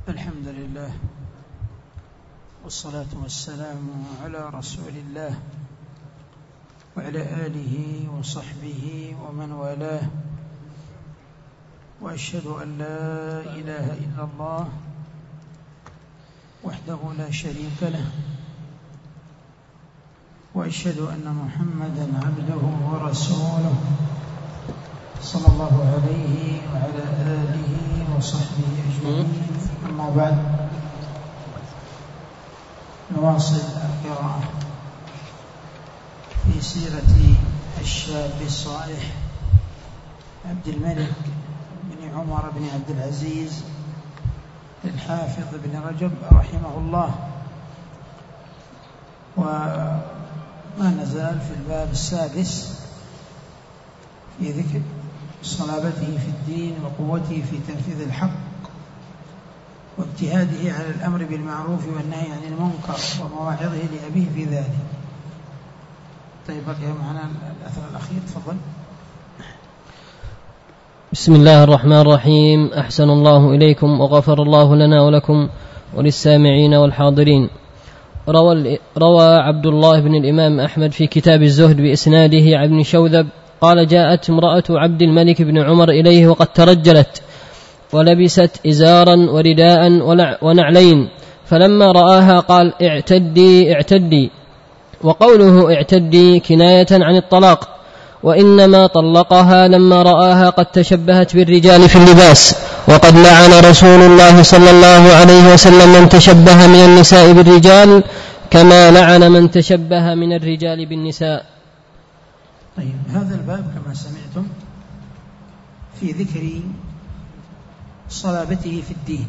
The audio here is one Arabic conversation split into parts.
الحمد لله والصلاة والسلام على رسول الله وعلى آله وصحبه ومن والاه، وأشهد أن لا إله إلا الله وحده لا شريك له، وأشهد أن محمدًا عبده ورسوله صلى الله عليه وعلى آله وصحبه أجمعين. أما بعد، نواصل القراءة في سيرة الشاب الصالح عبد الملك بن عمر بن عبد العزيز الحافظ بن رجب رحمه الله، وما نزال في الباب السادس في ذكر صلابته في الدين وقوته في تنفيذ الحق واجتهاده على الأمر بالمعروف والنهي عن المنكر ومواعظه لأبيه في ذلك. طيب، بقي معنا الأثر الأخير، تفضل. بسم الله الرحمن الرحيم. أحسن الله إليكم وغفر الله لنا ولكم وللسامعين والحاضرين. روى عبد الله بن الإمام أحمد في كتاب الزهد بإسناده عن ابن شوذب قال: جاءت امرأة عبد الملك بن عمر إليه وقد ترجلت ولبست إزارا ورداء ونعلين، فلما رآها قال: اعتدي. وقوله اعتدي كناية عن الطلاق، وإنما طلقها لما رآها قد تشبهت بالرجال في اللباس، وقد لعن رسول الله صلى الله عليه وسلم من تشبه من النساء بالرجال كما لعن من تشبه من الرجال بالنساء. طيب، هذا الباب كما سمعتم في ذكر صلابته في الدين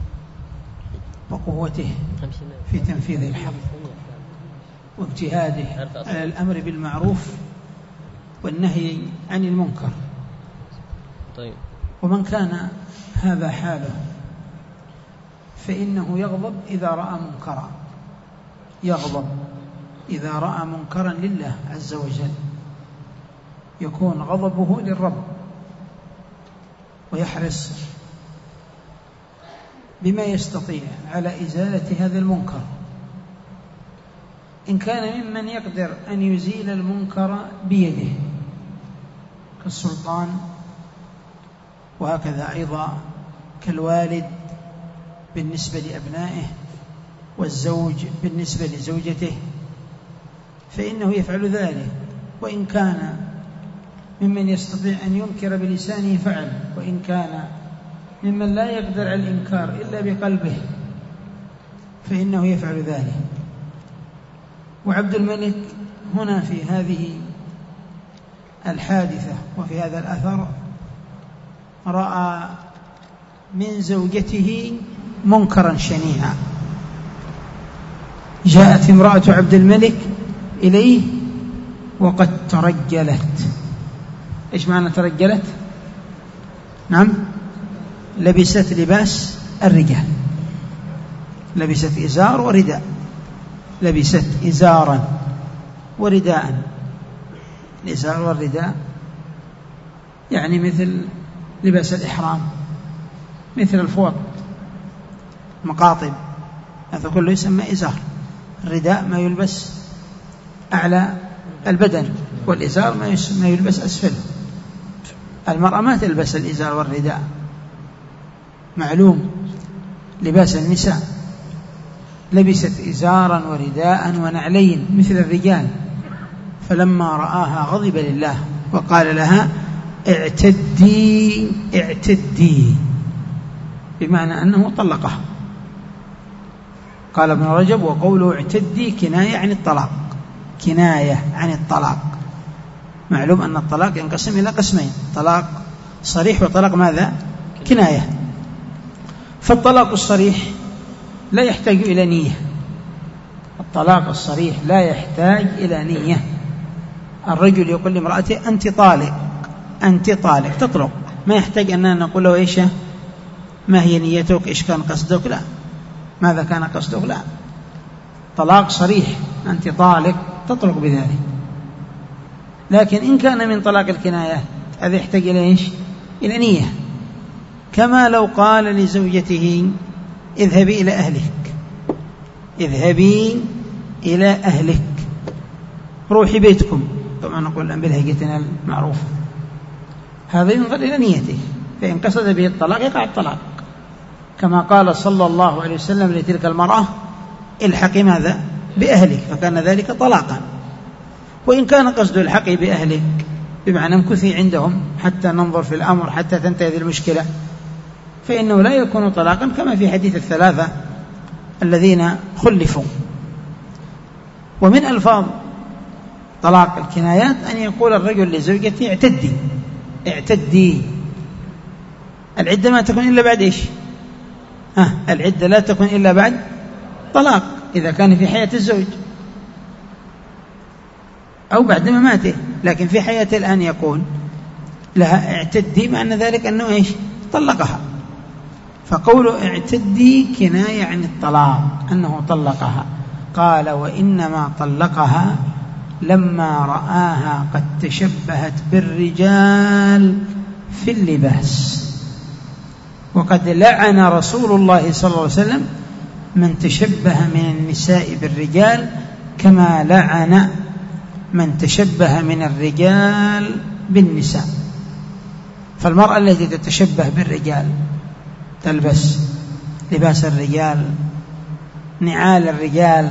وقوته في تنفيذ الحق واجتهاده على الأمر بالمعروف والنهي عن المنكر. طيب. ومن كان هذا حاله فإنه يغضب إذا رأى منكرا، يغضب إذا رأى منكرا لله عز وجل، يكون غضبه للرب، ويحرص بما يستطيع على إزالة هذا المنكر، إن كان ممن يقدر أن يزيل المنكر بيده كالسلطان، وهكذا أيضا كالوالد بالنسبة لأبنائه، والزوج بالنسبة لزوجته، فإنه يفعل ذلك. وإن كان ممن يستطيع أن ينكر بلسانه فعل، وإن كان ممن لا يقدر على الإنكار إلا بقلبه فإنه يفعل ذلك. وعبد الملك هنا في هذه الحادثة وفي هذا الأثر رأى من زوجته منكرا شنيعا. جاءت امرأة عبد الملك إليه وقد ترجلت. إيش معنى ترجلت؟ نعم، لبست لباس الرجال، لبست إزار ورداء، لبست إزارا ورداء. الإزار والرداء يعني مثل لباس الإحرام، مثل الفوط، مقاطب، هذا كله يسمى إزار. الرداء ما يلبس أعلى البدن، والإزار ما يلبس أسفل. المرأة ما تلبس الإزار والرداء، معلوم لباس النساء. لبست إزارا ورداء ونعلين مثل الرجال، فلما رآها غضب لله وقال لها: اعتدي، بمعنى أنه طلقها. قال ابن رجب: وقوله اعتدي كناية عن الطلاق، كناية عن الطلاق. معلوم أن الطلاق ينقسم إلى قسمين: طلاق صريح وطلاق ماذا؟ كناية. فالطلاق الصريح لا يحتاج إلى نية، الطلاق الصريح لا يحتاج إلى نية. الرجل يقول لامرأته: أنت طالق، تطلق، ما يحتاج أننا نقول له إيش ما هي نيتك، إيش كان قصدك، لا، ماذا كان قصدك، لا، طلاق صريح، أنت طالق، تطلق بذلك. لكن إن كان من طلاق الكناية هذا يحتاج إلى إيش؟ إلى نية. كما لو قال لزوجته: اذهبي إلى أهلك، اذهبي إلى أهلك، روحي بيتكم، طبعا نقول الآن بلهجتنا المعروفة. هذا ينظر إلى نيته، فإن قصد به الطلاق يقع الطلاق، كما قال صلى الله عليه وسلم لتلك المرأة الحقي ماذا؟ بأهلك، فكان ذلك طلاقا. وإن كان قصد الحقي بأهلك بمعنى امكثي عندهم حتى ننظر في الأمر حتى تنتهي المشكلة، فإنه لا يكون طلاقا، كما في حديث الثلاثة الذين خلفوا. ومن ألفاظ طلاق الكنايات أن يقول الرجل لزوجته اعتدي، اعتدي. العدة ما تكون إلا بعد إيش؟ العدة لا تكون إلا بعد طلاق، إذا كان في حياة الزوج أو بعد مماته، لكن في حياته الآن يقول لها اعتدي، معنى ذلك أنه إيش؟ طلقها. فقوله اعتدي كناية عن الطلاق، أنه طلقها. قال وإنما طلقها لما رآها قد تشبهت بالرجال في اللباس، وقد لعن رسول الله صلى الله عليه وسلم من تشبه من النساء بالرجال كما لعن من تشبه من الرجال بالنساء. فالمرأة التي تتشبه بالرجال تلبس لباس الرجال، نعال الرجال،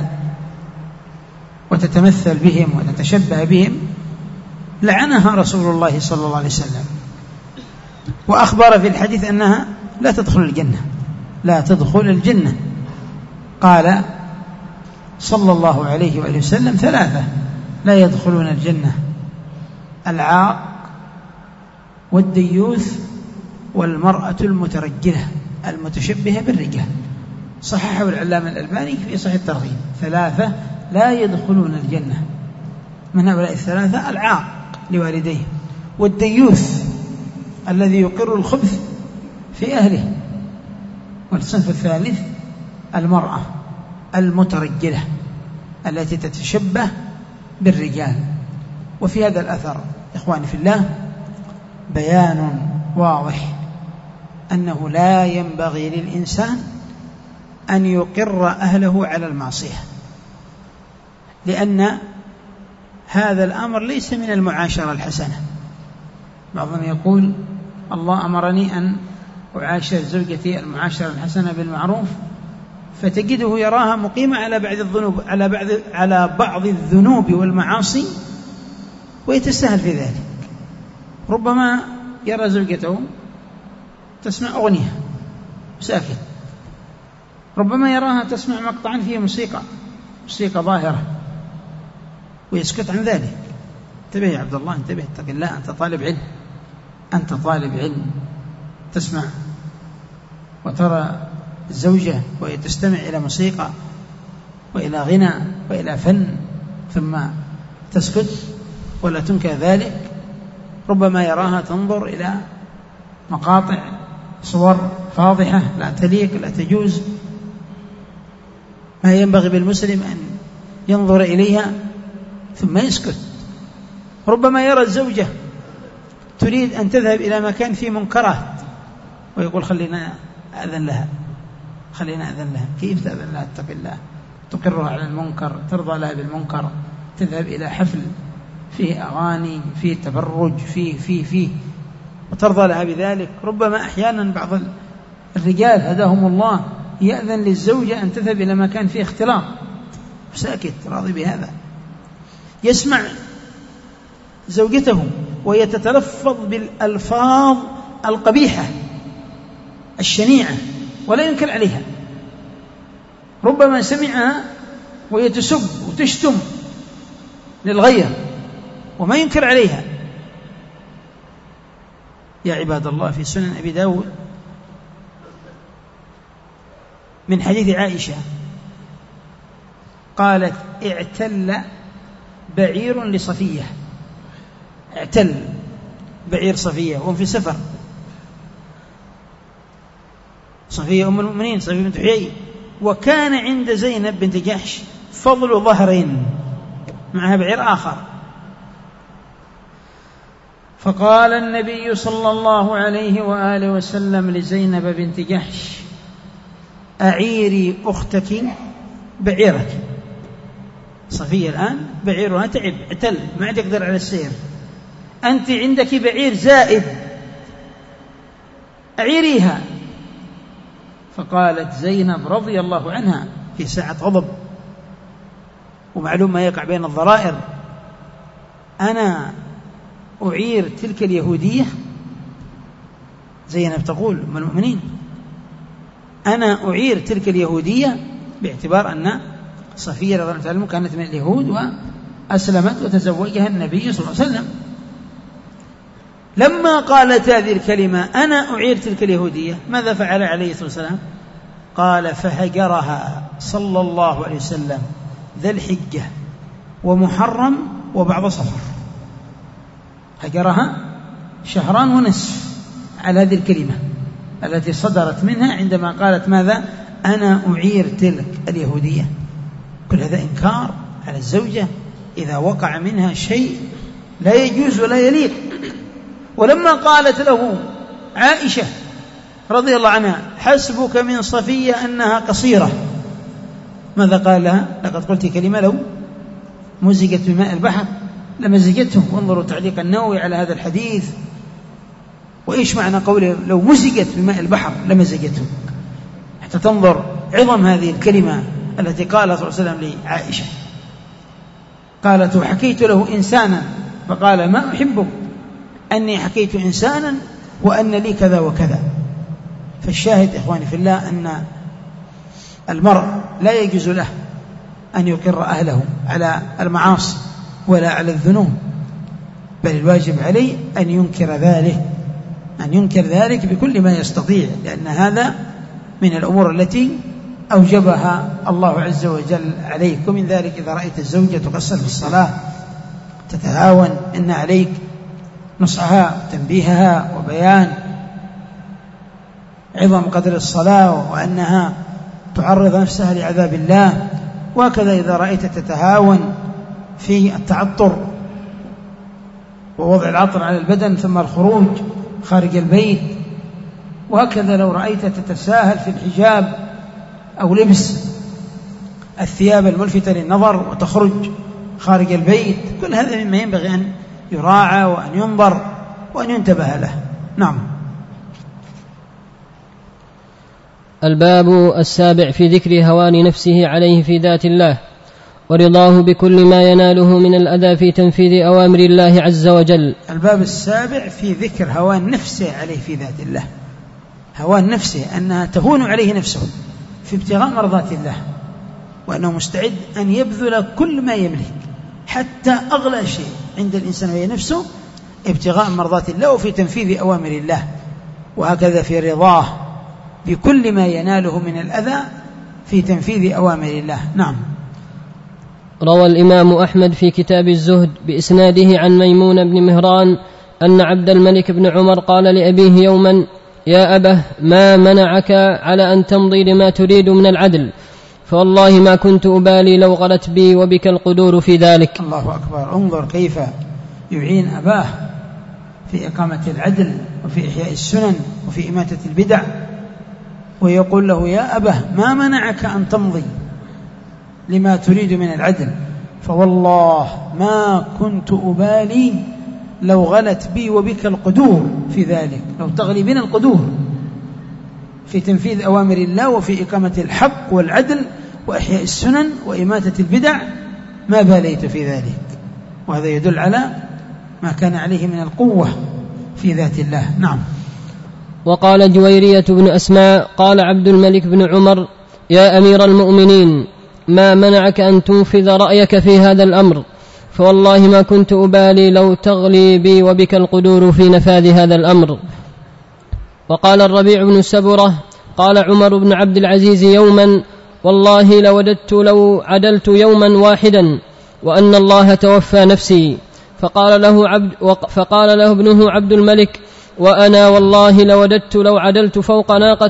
وتتمثل بهم وتتشبه بهم، لعنها رسول الله صلى الله عليه وسلم، وأخبر في الحديث أنها لا تدخل الجنة، لا تدخل الجنة. قال صلى الله عليه وآله وسلم ثلاثة لا يدخلون الجنة: العاق والديوث والمرأة المترجلة المتشبهة بالرجال. صححه العلامة الألباني في صحيح الترغيب. ثلاثة لا يدخلون الجنة، من هؤلاء الثلاثة العاق لوالديه، والديوث الذي يقر الخبث في أهله، والصنف الثالث المرأة المترجلة التي تتشبه بالرجال. وفي هذا الأثر إخواني في الله بيان واضح أنه لا ينبغي للإنسان أن يقر أهله على المعصية، لأن هذا الأمر ليس من المعاشرة الحسنة. بعضهم يقول الله أمرني أن أعاشر زوجتي المعاشرة الحسنة بالمعروف، فتجده يراها مقيمة على بعض الذنوب والمعاصي ويتساهل في ذلك. ربما يرى زوجته تسمع أغنية ساكت، ربما يراها تسمع مقطعا فيه موسيقى ظاهرة ويسكت عن ذلك. انتبه يا عبد الله، انتبه، اتق الله، أنت طالب علم تسمع وترى الزوجة وهي تستمع إلى موسيقى وإلى غنى وإلى فن ثم تسكت ولا تنكر ذلك. ربما يراها تنظر إلى مقاطع صور فاضحة لا تليق لا تجوز، ما ينبغي بالمسلم أن ينظر إليها ثم يسكت. ربما يرى الزوجة تريد أن تذهب إلى مكان فيه منكرات ويقول خلينا أذن لها. كيف تأذن لها؟ اتق الله، تقرها على المنكر، ترضى لها بالمنكر، تذهب إلى حفل فيه أغاني فيه تبرج فيه وترضى لها بذلك. ربما أحيانا بعض الرجال هداهم الله يأذن للزوجة أن تذهب إلى مكان فيه اختلاط ساكت راضي بهذا، يسمع زوجته وهي تتلفظ بالألفاظ القبيحة الشنيعة ولا ينكر عليها. ربما سمعها وهي تسب وتشتم للغير وما ينكر عليها. يا عباد الله، في سنن أبي داود من حديث عائشة قالت اعتل بعير لصفية، اعتل بعير صفية وهم في سفر، صفية أم المؤمنين صفية بنت حيي، وكان عند زينب بنت جحش فضل ظهرين معها بعير آخر. فقال النبي صلى الله عليه وآله وسلم لزينب بنت جحش أعيري أختك بعيرك. صفية الآن بعيرها تعب اعتل ما تقدر على السير، أنت عندك بعير زائد أعيريها. فقالت زينب رضي الله عنها في ساعة غضب، ومعلوم ما يقع بين الضرائر، أنا أعير تلك اليهودية؟ زينب تقول أم المؤمنين أنا أعير تلك اليهودية، باعتبار أن صفية رضي الله عنها كانت من اليهود وأسلمت وتزوجها النبي صلى الله عليه وسلم. لما قالت هذه الكلمة أنا أعير تلك اليهودية ماذا فعل عليه الصلاة والسلام؟ قال فهجرها صلى الله عليه وسلم ذا الحجة ومحرم وبعض صفر، هجرها شهران ونصف على هذه الكلمة التي صدرت منها عندما قالت ماذا؟ أنا أعير تلك اليهودية. كل هذا إنكار على الزوجة إذا وقع منها شيء لا يجوز ولا يليق. ولما قالت له عائشة رضي الله عنها حسبك من صفية أنها قصيرة، ماذا قال لها؟ لقد قلت كلمة لو مزجت بماء البحر لمزجته. وانظروا تعليق النووي على هذا الحديث، وإيش معنى قوله لو مزجت بماء البحر لمزجته، حتى تنظر عظم هذه الكلمة التي قالها صلى الله عليه وسلم لعائشة. قالت وحكيت له إنسانا فقال ما أحبك أني حكيت إنسانا وأن لي كذا وكذا. فالشاهد إخواني في الله أن المرء لا يجوز له أن يقر أهله على المعاصي ولا على الذنوب، بل الواجب عليه أن ينكر ذلك بكل ما يستطيع، لأن هذا من الأمور التي أوجبها الله عز وجل عليك. ومن ذلك إذا رأيت الزوجة تقصر في الصلاة تتهاون، إن عليك نصحها وتنبيهها وبيان عظم قدر الصلاة وأنها تعرض نفسها لعذاب الله. وكذا إذا رأيت تتهاون في التعطر ووضع العطر على البدن ثم الخروج خارج البيت، وهكذا لو رأيت تتساهل في الحجاب أو لبس الثياب الملفتة للنظر وتخرج خارج البيت، كل هذا مما ينبغي أن يراعى وأن ينظر وأن ينتبه له. نعم. الباب السابع في ذكر هوان نفسه عليه في ذات الله ورضاه بكل ما يناله من الأذى في تنفيذ أوامر الله عز وجل. الباب السابع في ذكر هوان نفسه عليه في ذات الله، هوان نفسه أنها تهون عليه نفسه في ابتغاء مرضات الله، وأنه مستعد أن يبذل كل ما يملك حتى أغلى شيء عند الإنسان وهي نفسه ابتغاء مرضات الله وفي تنفيذ أوامر الله، وهكذا في رضاه بكل ما يناله من الأذى في تنفيذ أوامر الله. نعم. روى الإمام أحمد في كتاب الزهد بإسناده عن ميمون بن مهران أن عبد الملك بن عمر قال لأبيه يوما يا أبه ما منعك على أن تمضي لما تريد من العدل؟ فوالله ما كنت أبالي لو غلت بي وبك القدور في ذلك. الله أكبر. انظر كيف يعين أباه في إقامة العدل وفي إحياء السنن وفي إماتة البدع، ويقول له يا أبه ما منعك أن تمضي لما تريد من العدل؟ فوالله ما كنت أبالي لو غلت بي وبك القدور في ذلك، لو تغلي بنا القدور في تنفيذ أوامر الله وفي إقامة الحق والعدل وإحياء السنن وإماتة البدع ما باليت في ذلك. وهذا يدل على ما كان عليه من القوة في ذات الله. نعم. وقال جويرية بن أسماء قال عبد الملك بن عمر يا أمير المؤمنين ما منعك أن تنفذ رأيك في هذا الأمر؟ فوالله ما كنت أبالي لو تغلي بي وبك القدور في نفاذ هذا الأمر. وقال الربيع بن سبرة قال عمر بن عبد العزيز يوما والله لوددت لو عدلت يوما واحدا وأن الله توفى نفسي. فقال له ابنه عبد الملك وأنا والله لوددت لو عدلت فوق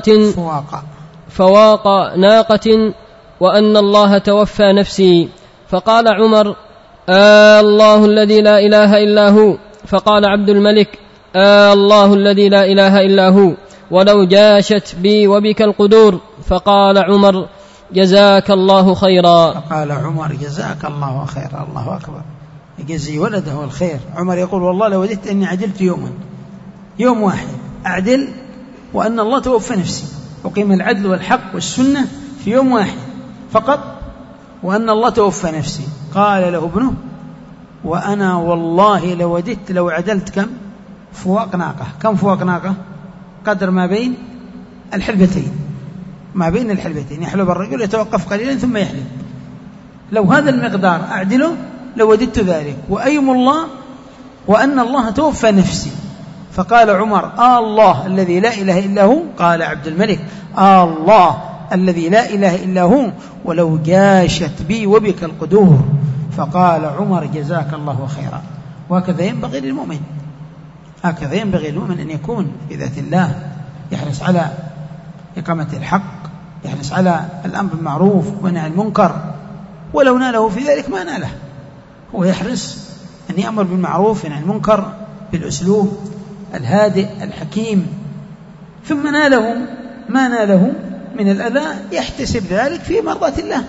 ناقة وأن الله توفى نفسي. فقال عمر الله الذي لا إله إلا هو. فقال عبد الملك الله الذي لا إله إلا هو. ولو جاشت بي وبك القدور. فقال عمر جزاك الله خيرا. فقال عمر جزاك الله خيرا. الله أكبر، يجزي ولده الخير. عمر يقول والله لو وددت أني عدلت يوم واحد أعدل، وأن الله توفى نفسي، وقيم العدل والحق والسنة في يوم واحد فقط، وأن الله توفى نفسي. قال له ابنه وأنا والله لو وددت لو عدلت كم فواق ناقة. كم فواق ناقة؟ قدر ما بين الحلبتين، ما بين الحلبتين. يحلب الرجل يتوقف قليلا ثم يحلب، لو هذا المقدار أعدله لوددت ذلك، وأيم الله وأن الله توفى نفسي. فقال عمر الله الذي لا إله إلا هو. قال عبد الملك الله الذي لا إله إلا هو ولو جاشت بي وبك القدور. فقال عمر جزاك الله خيرا. وهكذا ينبغي للمؤمن، هكذا ينبغي للمؤمن أن يكون في ذات الله، يحرص على إقامة الحق، يحرص على الأمر بالمعروف والنهي عن المنكر، ولو ناله في ذلك ما ناله. هو يحرص أن يأمر بالمعروف والنهي عن المنكر بالأسلوب الهادئ الحكيم، ثم ناله ما ناله من الأذى يحتسب ذلك في مرضاة الله.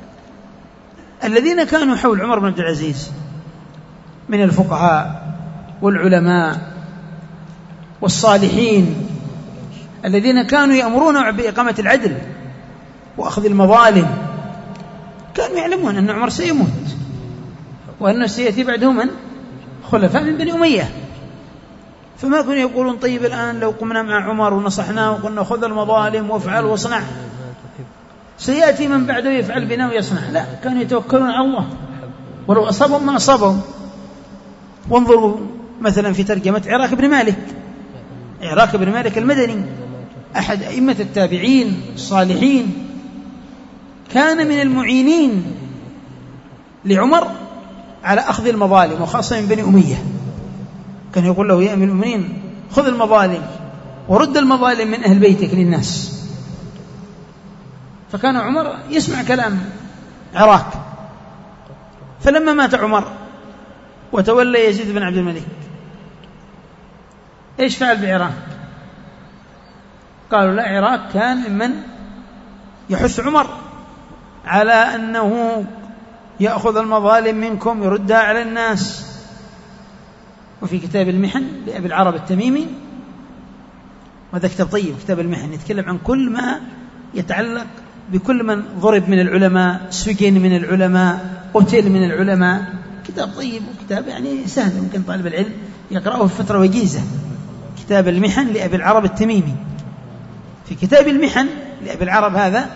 الذين كانوا حول عمر بن عبد العزيز من الفقهاء والعلماء والصالحين الذين كانوا يأمرون بإقامة العدل وأخذ المظالم، كانوا يعلمون أن عمر سيموت وأنه سيأتي بعده من خلفاء من بني أمية، فما كانوا يقولون طيب الآن لو قمنا مع عمر ونصحناه وقلنا خذ المظالم وافعل واصنع سيأتي من بعده يفعل بنا ويصنع. لا، كانوا يتوكلون على الله ولو أصابهم ما أصابهم. وانظروا مثلا في ترجمة عراك بن مالك، عراك بن مالك المدني أحد أئمة التابعين الصالحين، كان من المعينين لعمر على أخذ المظالم وخاصة من بني أمية. كان يقول له يا أمير المؤمنين خذ المظالم ورد المظالم من أهل بيتك للناس. فكان عمر يسمع كلام عراك. فلما مات عمر وتولى يزيد بن عبد الملك إيش فعل بعراك؟ قالوا لا، عراك كان ممن يحث عمر على أنه يأخذ المظالم منكم يردها على الناس. وفي كتاب المحن لأبي العرب التميمي، وهذا كتاب طيب كتاب المحن، يتكلم عن كل ما يتعلق بكل من ضرب من العلماء، سجن من العلماء، قتل من العلماء. كتاب طيب وكتاب يعني سهل، ممكن طالب العلم يقرأه في فترة وجيزة. كتاب المحن لأبي العرب التميمي. في كتاب المحن لأبي العرب هذا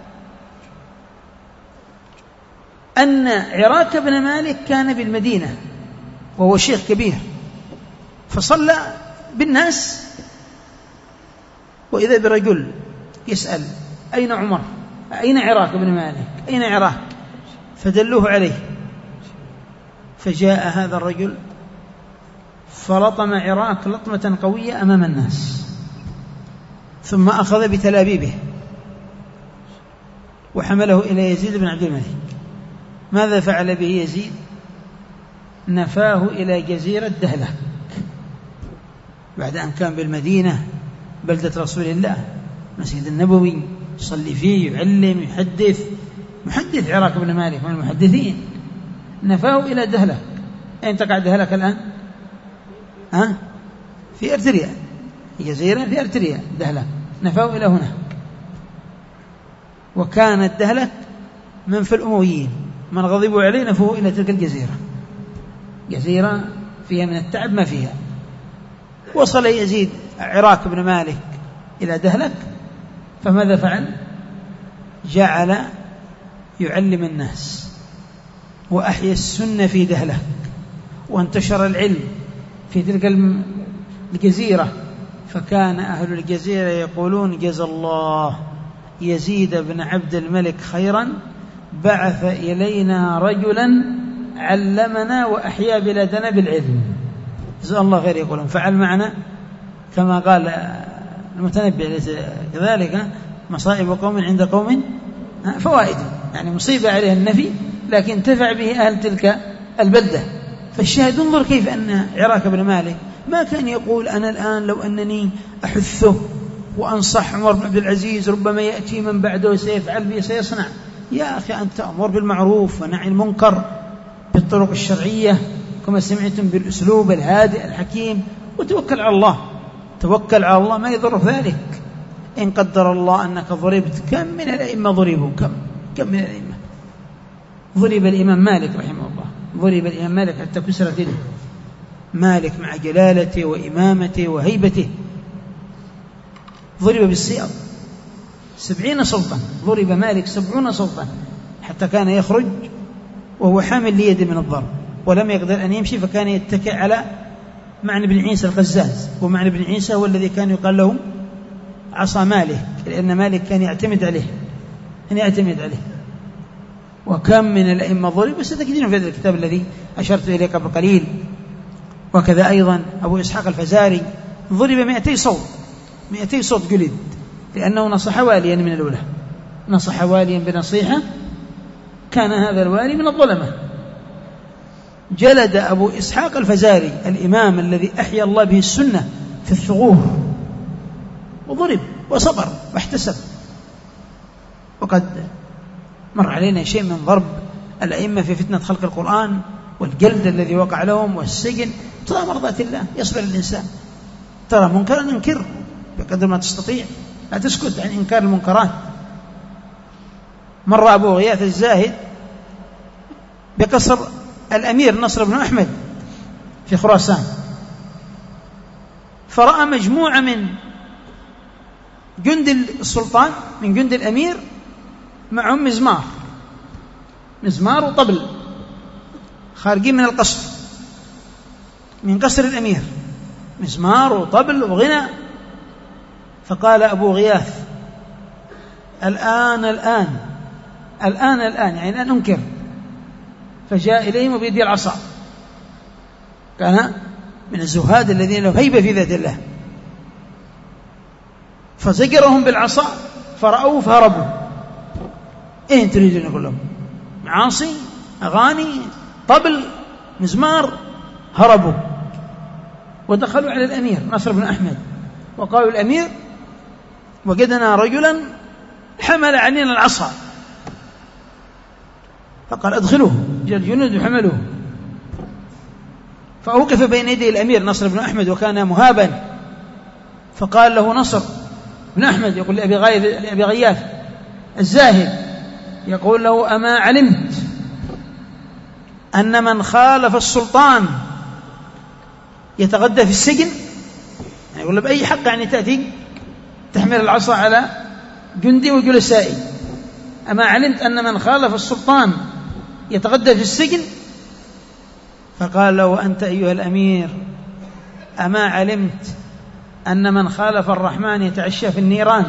أن عراك بن مالك كان بالمدينة وهو شيخ كبير، فصلى بالناس وإذا برجل يسأل أين عمر؟ أين عراك بن مالك؟ أين عراك؟ فدلوه عليه، فجاء هذا الرجل فلطم عراك لطمة قوية أمام الناس، ثم أخذ بتلابيبه وحمله إلى يزيد بن عبد الملك. ماذا فعل به يزيد؟ نفاه إلى جزيرة دهلك، بعد أن كان بالمدينة بلدة رسول الله، مسجد النبوي، يصلي فيه، يعلم، محدث عراك بن مالك من المحدثين. نفاه إلى دهلك. أين تقع دهلك الآن؟ في أرتريا، جزيرة في أرتريا دهلك، نفاه إلى هنا. وكانت دهلك من في الأمويين، من غضبوا عليه نفوه إلى تلك الجزيرة، جزيرة فيها من التعب ما فيها. وصل يزيد عراك بن مالك إلى دهلك، فماذا فعل؟ جعل يعلم الناس وأحيا السنة في دهلك، وانتشر العلم في تلك الجزيرة. فكان أهل الجزيرة يقولون جزى الله يزيد بن عبد الملك خيرا، بعث إلينا رجلا علمنا وأحيا بلادنا بالعلم. جزا الله خير. يقولون فعل معنا كما قال المتنبي كذلك، مصائب قوم عند قوم فوائد، يعني مصيبة عليه النفي لكن انتفع به أهل تلك البلدة. فالشاهد انظر كيف أن عراك بن مالك ما كان يقول أنا الآن لو أنني أحثه وأنصح عمر بن عبد العزيز ربما يأتي من بعده سيفعل به سيصنع. يا أخي أنت أمر بالمعروف ونهي المنكر بالطرق الشرعية كما سمعتم بالأسلوب الهادئ الحكيم، وتوكل على الله. توكل على الله ما يضر ذلك. إن قدر الله أنك ضربت، كم من الأئمة ضربوا؟ كم من الأئمة ضرب؟ الإمام مالك رحمه الله ضرب الإمام مالك حتى كسرت يده. مالك مع جلالته وإمامته وهيبته ضرب بالسياط 70 صوتا. ضرب مالك 70 صوتا حتى كان يخرج وهو حامل ليده من الضرب ولم يقدر أن يمشي، فكان يتكئ على معنى بن عيسى القزاز. ومعنى بن عيسى هو الذي كان يقال له عصا مالك، لأن مالك كان يعتمد عليه. وكم من الأئمة ضرب، وستجدون في هذا الكتاب الذي أشرت إليه قبل قليل. وكذا أيضا أبو إسحاق الفزاري ضرب 200 صوت جلد، لأنه نصح واليا من الأولى، نصح واليا بنصيحة كان هذا الوالي من الظلمة. جلد أبو إسحاق الفزاري الإمام الذي أحيا الله به السنة في الثغور، وضرب وصبر واحتسب. وقد مر علينا شيء من ضرب الأئمة في فتنة خلق القرآن والجلد الذي وقع لهم والسجن. ترى مرضات الله يصبر الإنسان، ترى منكرا انكر بقدر ما تستطيع، لا تسكت عن إنكار المنكرات. مر أبو غياث الزاهد بقصر الأمير نصر بن أحمد في خراسان، فرأى مجموعة من جند السلطان من جند الأمير معهم مزمار وطبل خارجين من القصر، من قصر الأمير، مزمار وطبل وغنى. فقال أبو غياث الآن يعني الآن أنكر. فجاء إليهم بيد العصا، كان من الزهاد الذين له هيبة في ذات الله، فزجرهم بالعصا فرأوا فهربوا. إيه تريدون يقول لهم؟ معاصي، أغاني، طبل، مزمار. هربوا ودخلوا على الأمير نصر بن أحمد وقالوا الأمير وجدنا رجلا حمل علينا العصا. فقال ادخلوه. جاء الجنود وحملوه، فأوقف بين يدي الأمير نصر بن أحمد وكان مهابا. فقال له نصر بن أحمد يقول لأبي غياث الزاهد، يقول له أما علمت أن من خالف السلطان يتغدى في السجن؟ يعني يقول له بأي حق يعني تأتي تحمل العصا على جندي وجلسائي؟ أما علمت أن من خالف السلطان يتغدى في السجن؟ فقال له أنت أيها الأمير أما علمت أن من خالف الرحمن يتعشى في النيران؟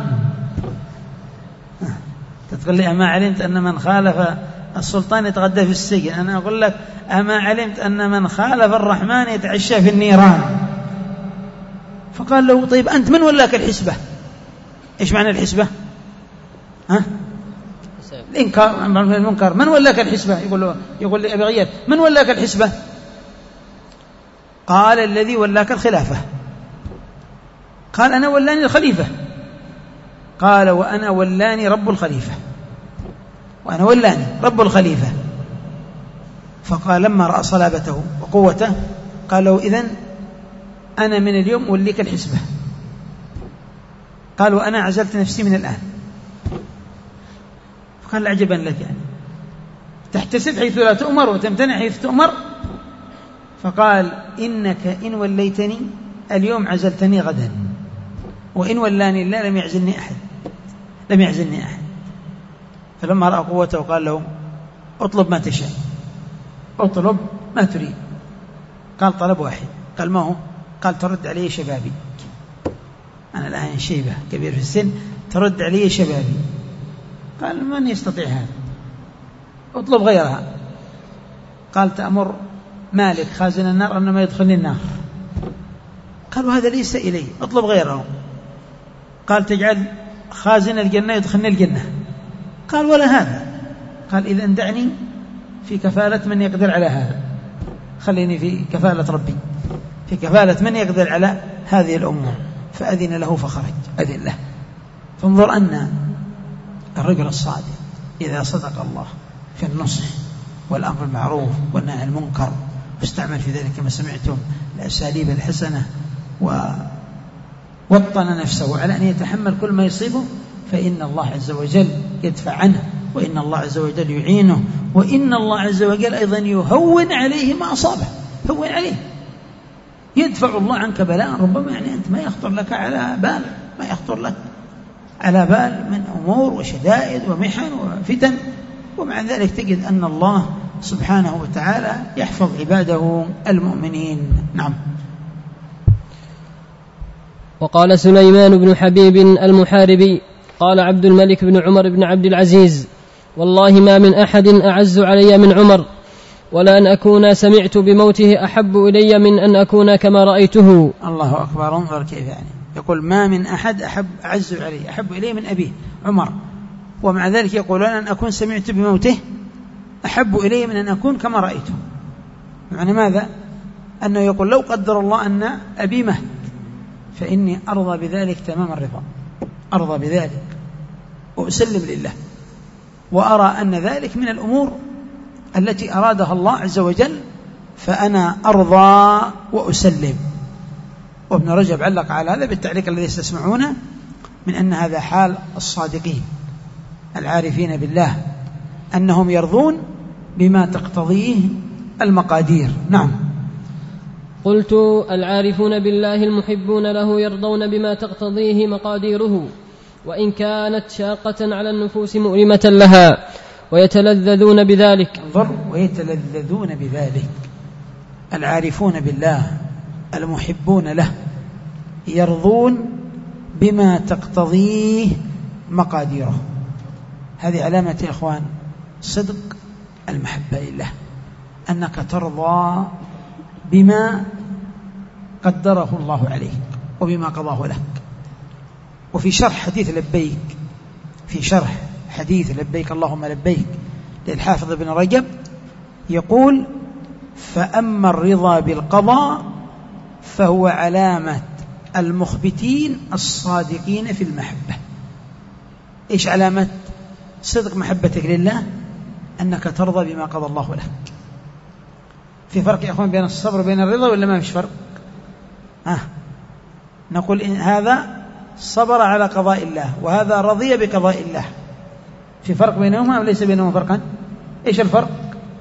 تقول لي أما علمت أن من خالف السلطان يتغدى في السجن، أنا أقول لك أما علمت أن من خالف الرحمن يتعشى في النيران. فقال له طيب أنت من ولاك الحسبة؟ إيش معنى الحسبة؟ الإنكار عن المنكر. من ولاك الحسبة؟ يقول لأبي غياث من ولاك الحسبة؟ قال الذي ولاك الخلافة. قال أنا ولاني الخليفة. قال وأنا ولاني رب الخليفة، وأنا ولاني رب الخليفة. فقال لما رأى صلابته وقوته قال له إذن أنا من اليوم وليك الحسبة. قال وأنا عزلت نفسي من الآن. فقال عجبا لك، يعني تحتسب حيث لا تؤمر وتمتنع حيث تؤمر. فقال إنك إن وليتني اليوم عزلتني غدا، وإن ولاني الله لم يعزلني أحد. فلما رأى قوته قال له اطلب ما تشاء، اطلب ما تريد. قال طلب واحد. قال ما هو؟ قال ترد علي شبابي، أنا الآن شيبة كبير في السن، ترد علي شبابي. قال من يستطيع هذا؟ اطلب غيرها. قال تأمر مالك خازن النار أنما يدخلني النار. قالوا هذا ليس إلي، اطلب غيره. قال تجعل خازن الجنة يدخلني الجنة. قال ولا هذا. قال إذا دعني في كفالة من يقدر على هذا، خليني في كفالة ربي، في كفالة من يقدر على هذه الأمور. فأذن له فخرج، أذن له. فانظر أن الرجل الصادق إذا صدق الله في النصح والأمر بالمعروف والنهي عن المنكر واستعمل في ذلك كما سمعتم الأساليب الحسنة ووطن نفسه على أن يتحمل كل ما يصيبه، فإن الله عز وجل يدفع عنه، وإن الله عز وجل يعينه، وإن الله عز وجل أيضا يهون عليه ما أصابه، هون عليه، يدفع الله عنك بلاء ربما يعني أنت ما يخطر لك على بال، ما يخطر لك على بال من أمور وشدائد ومحن وفتن، ومع ذلك تجد أن الله سبحانه وتعالى يحفظ عباده المؤمنين. نعم. وقال سليمان بن حبيب المحاربي قال عبد الملك بن عمر بن عبد العزيز: والله ما من أحد أعز علي من عمر، ولا أن أكون سمعت بموته أحب إلي من أن أكون كما رأيته. الله أكبر. انظر كيف يعني يقول ما من أحد أعز علي أحب إلي من أبيه عمر، ومع ذلك يقول أن أكون سمعت بموته أحب إلي من أن أكون كما رأيته. يعني ماذا؟ أنه يقول لو قدر الله أن أبي مات فإني أرضى بذلك تمام الرضا، أرضى بذلك وأسلم لله، وأرى أن ذلك من الأمور التي أرادها الله عز وجل، فأنا أرضى وأسلم. وابن رجب علق على هذا بالتعليق الذي تسمعونه من أن هذا حال الصادقين العارفين بالله، أنهم يرضون بما تقتضيه المقادير. نعم. قلت: العارفون بالله المحبون له يرضون بما تقتضيه مقاديره، وإن كانت شاقة على النفوس مؤلمة لها، ويتلذذون بذلك. انظر، ويتلذذون بذلك. العارفون بالله المحبون له يرضون بما تقتضيه مقاديره. هذه علامة يا إخوان صدق المحبة لله، أنك ترضى بما قدره الله عليك وبما قضاه لك. وفي شرح حديث لبيك، في شرح حديث لبيك اللهم لبيك للحافظ ابن رجب يقول: فأما الرضا بالقضاء فهو علامة المخبتين الصادقين في المحبة. إيش علامة صدق محبتك لله؟ أنك ترضى بما قضى الله لك. في فرق يا أخوان بين الصبر وبين الرضا ولا ما فيش فرق؟ نقول إن هذا صبر على قضاء الله وهذا رضي بقضاء الله، في فرق بينهما أو ليس بينهما فرقا؟ إيش الفرق؟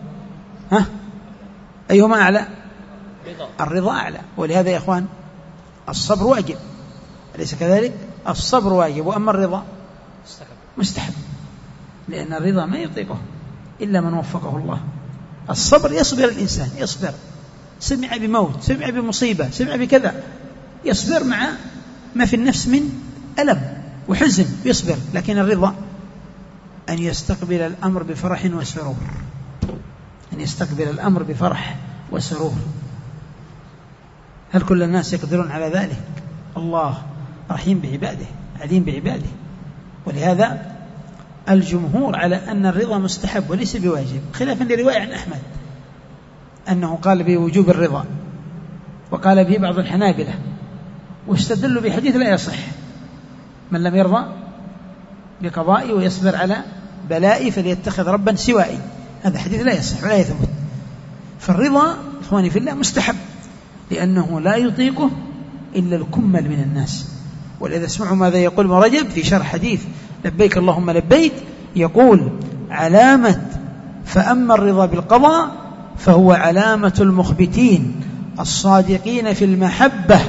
أيهما أعلى؟ الرضا أعلى. ولهذا يا أخوان الصبر واجب، أليس كذلك؟ الصبر واجب، وأما الرضا مستحب، لأن الرضا ما يطيقه إلا من وفقه الله. الصبر يصبر الإنسان، يصبر، سمع بموت، سمع بمصيبة، سمع بكذا، يصبر مع ما في النفس من ألم وحزن، يصبر. لكن الرضا أن يستقبل الأمر بفرح وسرور، أن يستقبل الأمر بفرح وسرور. هل كل الناس يقدرون على ذلك؟ الله رحيم بعباده، عليم بعباده. ولهذا الجمهور على أن الرضا مستحب وليس بواجب، خلافا لرواية عن أحمد أنه قال بوجوب الرضا، وقال به بعض الحنابلة، واستدلوا بحديث لا يصح: من لم يرضى بقضائي ويصبر على بلائي فليتخذ ربا سوائي. هذا حديث لا يصح ولا يثبت. فالرضا إخواني في الله مستحب، لأنه لا يطيقه إلا الكمل من الناس. ولذا اسمعوا ماذا يقول ابن رجب في شرح حديث لبيك اللهم لبيك، يقول: علامة فأما الرضا بالقضاء فهو علامة المخبتين الصادقين في المحبة،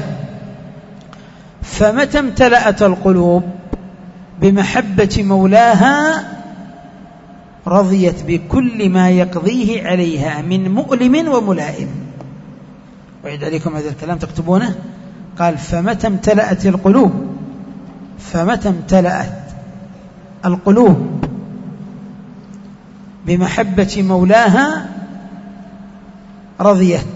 فمتى امتلأت القلوب بمحبة مولاها رضيت بكل ما يقضيه عليها من مؤلم وملائم. وعيد عليكم هذا الكلام تكتبونه. قال: فمتى امتلأت القلوب، فمتى امتلأت القلوب بمحبة مولاها رضيت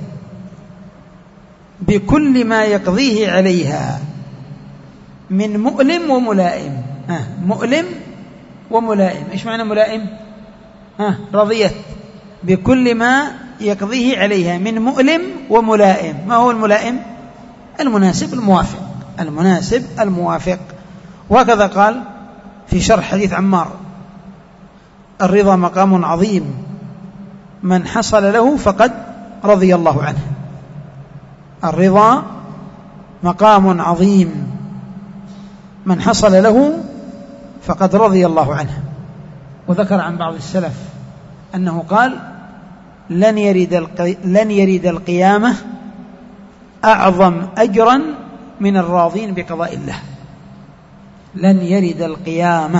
بكل ما يقضيه عليها من مؤلم وملائم. مؤلم وملائم. إيش معنى ملائم؟ رضيت بكل ما يقضيه عليها من مؤلم وملائم. ما هو الملائم؟ المناسب الموافق. المناسب الموافق. وهكذا قال في شرح حديث عمار: الرضا مقام عظيم من حصل له فقد رضي الله عنه. الرضا مقام عظيم من حصل له فقد رضي الله عنه. وذكر عن بعض السلف أنه قال: لن يرد القيامة أعظم أجرا من الراضين بقضاء الله. لن يرد القيامة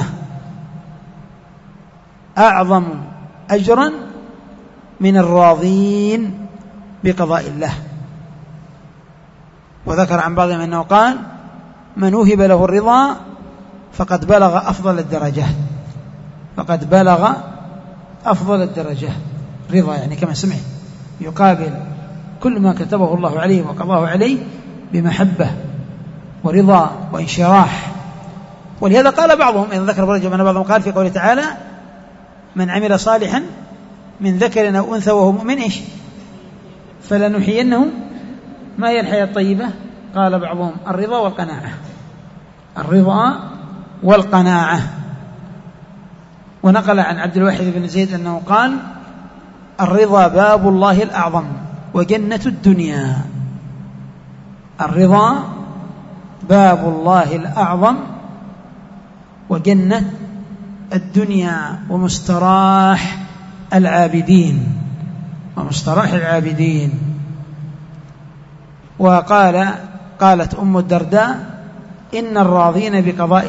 أعظم أجرا من الراضين بقضاء الله. وذكر عن بعضهم أنه قال: من وهب له الرضا فقد بلغ أفضل الدرجات. فقد بلغ أفضل الدرجات. رضا يعني كما سمعت يقابل كل ما كتبه الله عليه وقضاه عليه بمحبة ورضا وانشراح. ولهذا قال بعضهم، إذا ذكر برجع من بعضهم، قال في قوله تعالى: من عمل صالحا من ذكر أو أنثى وهو مؤمن فلنحيينه ما هي الحياة الطيبة؟ قال بعضهم: الرضا والقناعة. الرضا والقناعة. ونقل عن عبد الواحد بن زيد أنه قال: الرضا باب الله الأعظم وجنة الدنيا. الرضا باب الله الأعظم وجنة الدنيا ومستراح العابدين. ومستراح العابدين. قالت أم الدرداء: إن الراضين بقضاء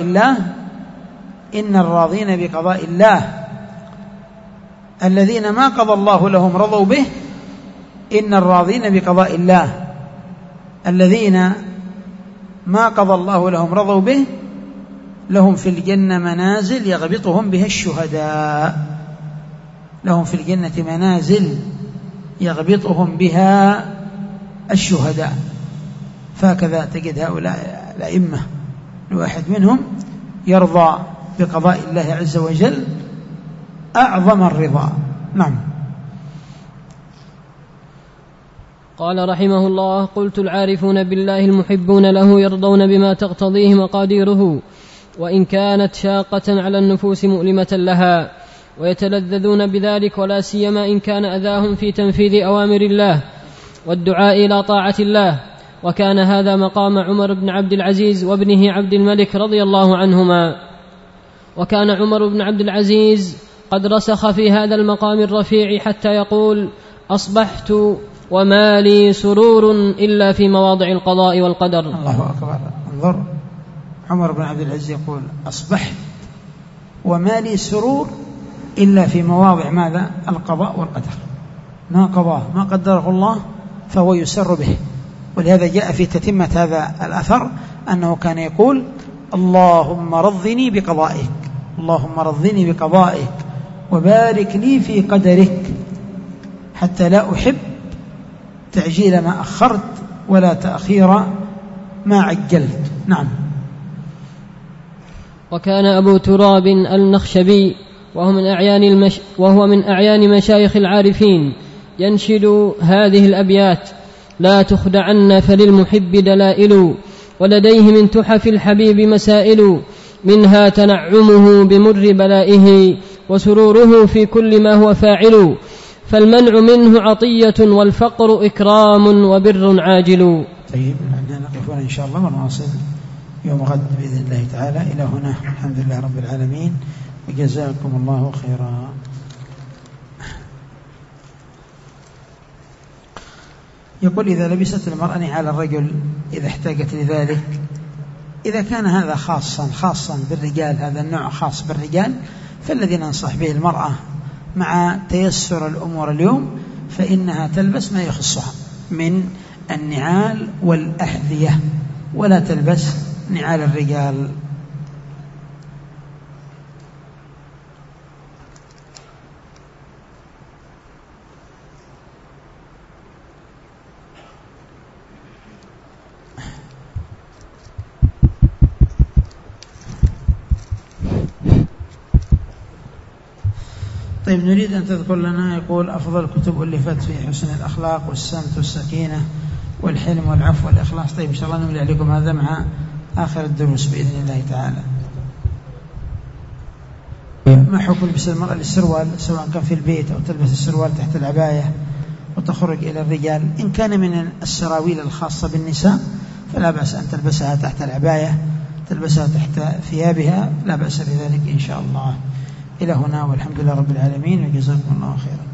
الله الذين ما قضى الله لهم رضوا به. إن الراضين بقضاء الله الذين ما قضى الله لهم رضوا به لهم في الجنة منازل يغبطهم بها الشهداء. لهم في الجنة منازل يغبطهم بها الشهداء. فهكذا تجد هؤلاء الأئمة الواحد منهم يرضى بقضاء الله عز وجل أعظم الرضا. نعم. قال رحمه الله: قلت: العارفون بالله المحبون له يرضون بما تقتضيه مقاديره، وإن كانت شاقة على النفوس مؤلمة لها، ويتلذذون بذلك، ولا سيما إن كان أذاهم في تنفيذ أوامر الله والدعاء إلى طاعة الله. وكان هذا مقام عمر بن عبد العزيز وابنه عبد الملك رضي الله عنهما. وكان عمر بن عبد العزيز قد رسخ في هذا المقام الرفيع حتى يقول: أصبحت وما لي سرور إلا في مواضع القضاء والقدر. الله أكبر. انظر، عمر بن عبد العزيز يقول: أصبحت وما لي سرور إلا في مواضع ماذا؟ القضاء والقدر. ما قضاه ما قدره الله فهو يسر به. ولهذا جاء في تتمة هذا الأثر أنه كان يقول: اللهم رضني بقضائك، اللهم رضني بقضائك وبارك لي في قدرك، حتى لا أحب تعجيل ما أخرت ولا تأخير ما عجلت. نعم. وكان أبو تراب النخشبي وهو من أعيان مشايخ العارفين ينشد هذه الأبيات: لا تخدعن فللمحب دلائل، ولديه من تحف الحبيب مسائل، منها تنعمه بمر بلائه، وسروره في كل ما هو فاعل، فالمنع منه عطية والفقر إكرام وبر عاجل. طيب، نقف إن شاء الله ونواصل يوم غد بإذن الله تعالى. إلى هنا، الحمد لله رب العالمين، وجزاكم الله خيرا. يقول: إذا لبست المرأة نعال الرجل إذا احتاجت لذلك، إذا كان هذا خاصا بالرجال، هذا النوع خاص بالرجال، فالذي ننصح به المرأة مع تيسر الأمور اليوم فإنها تلبس ما يخصها من النعال والأحذية، ولا تلبس نعال الرجال. طيب، نريد أن تذكر لنا، يقول: أفضل كتب ألفت في حسن الأخلاق والسمت والسكينة والحلم والعفو والإخلاص. طيب إن شاء الله نملي عليكم هذا مع آخر الدروس بإذن الله تعالى. ما حكم لبس المرأة للسروال سواء كان في البيت أو تلبس السروال تحت العباية وتخرج إلى الرجال؟ إن كان من السراويل الخاصة بالنساء فلا بأس أن تلبسها تحت العباية، تلبسها تحت ثيابها، لا بأس بذلك إن شاء الله. إلى هنا والحمد لله رب العالمين وجزاكم الله خيرا.